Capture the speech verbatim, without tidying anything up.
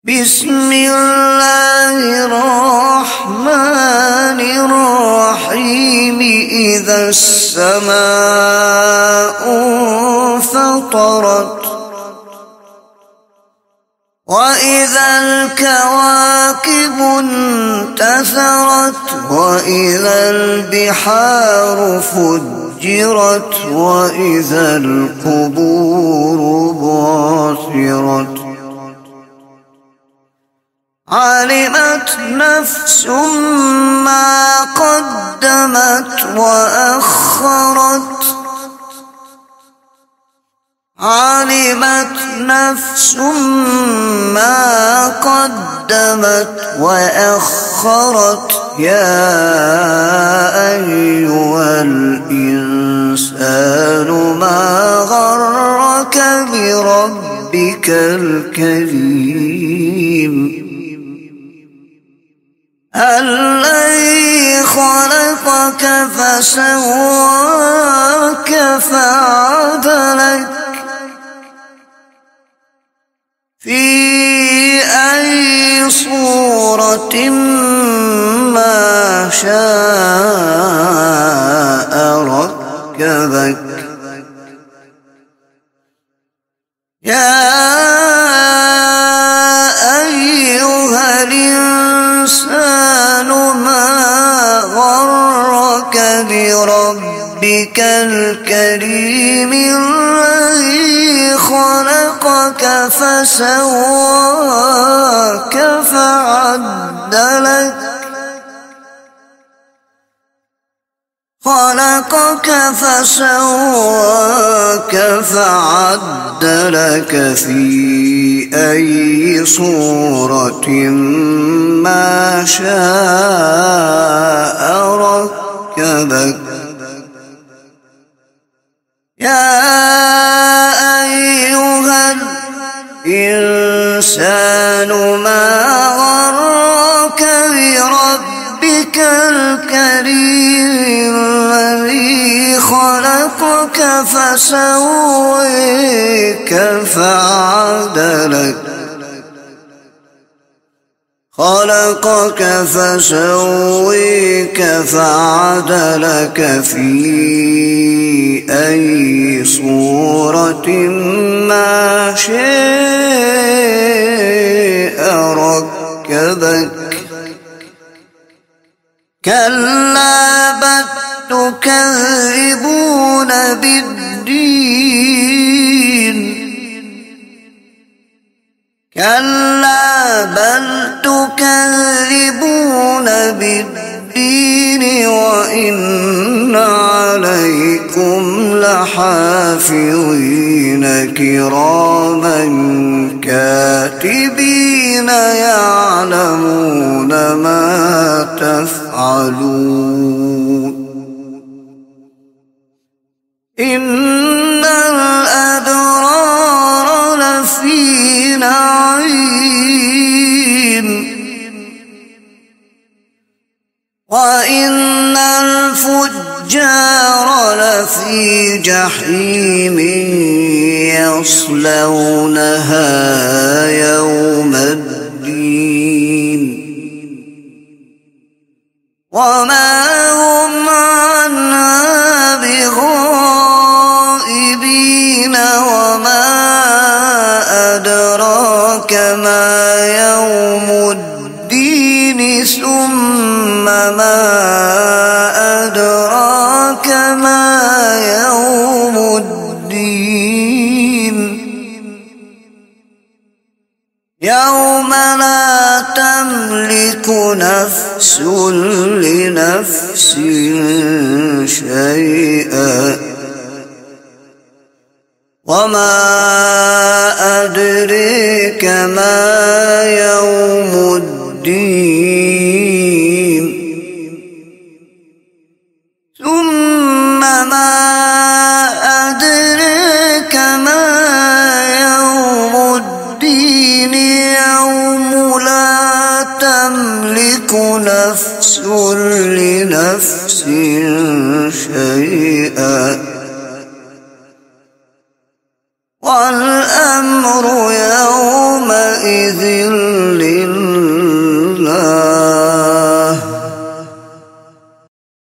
بسم الله الرحمن الرحيم إذا السماء انفطرت وإذا الكواكب انتثرت وإذا البحار فجرت وإذا القبور بعثرت علمت نفس ما قدمت وأخرت علمت نفس ما قدمت وأخرت يا أيها الإنسان ما غرك بربك الكريم الذي خلقك فسواك فعدلك في أي صورة ما شاء ركبك يا أيها الإنسان ما غرك بربك الكريم الذي خلقك فسواك فعدلك خلقك فسواك فعدلك في أي صورة ما شاء ركبك يا أيها الإنسان ما غرك بربك الكريم الذي خلقك فسويك فعدلك خلقك فسويك فعدلك في أي صورة ما شاء ركبك كلا بل تكذبون بالدين كلا بل تكذبون بالدين وإن عليكم لحافظين كراما كاتبين يعلمون ما تفعلون إن الأبرار لفي نعيم وإن الفجار لفي جحيم يصلونها يوم الدين وما هم عنها بغائبين وما أدراك ما يوم الدين ثم ما أدراك ما يوم الدين يوم لا تملك نفس لنفس شيئا وما أدريك ما يوم الدين ثم ما أدريك ما يوم الدين يوم لا تملك نفس لنفس شيئا والأمر يومئذ لله.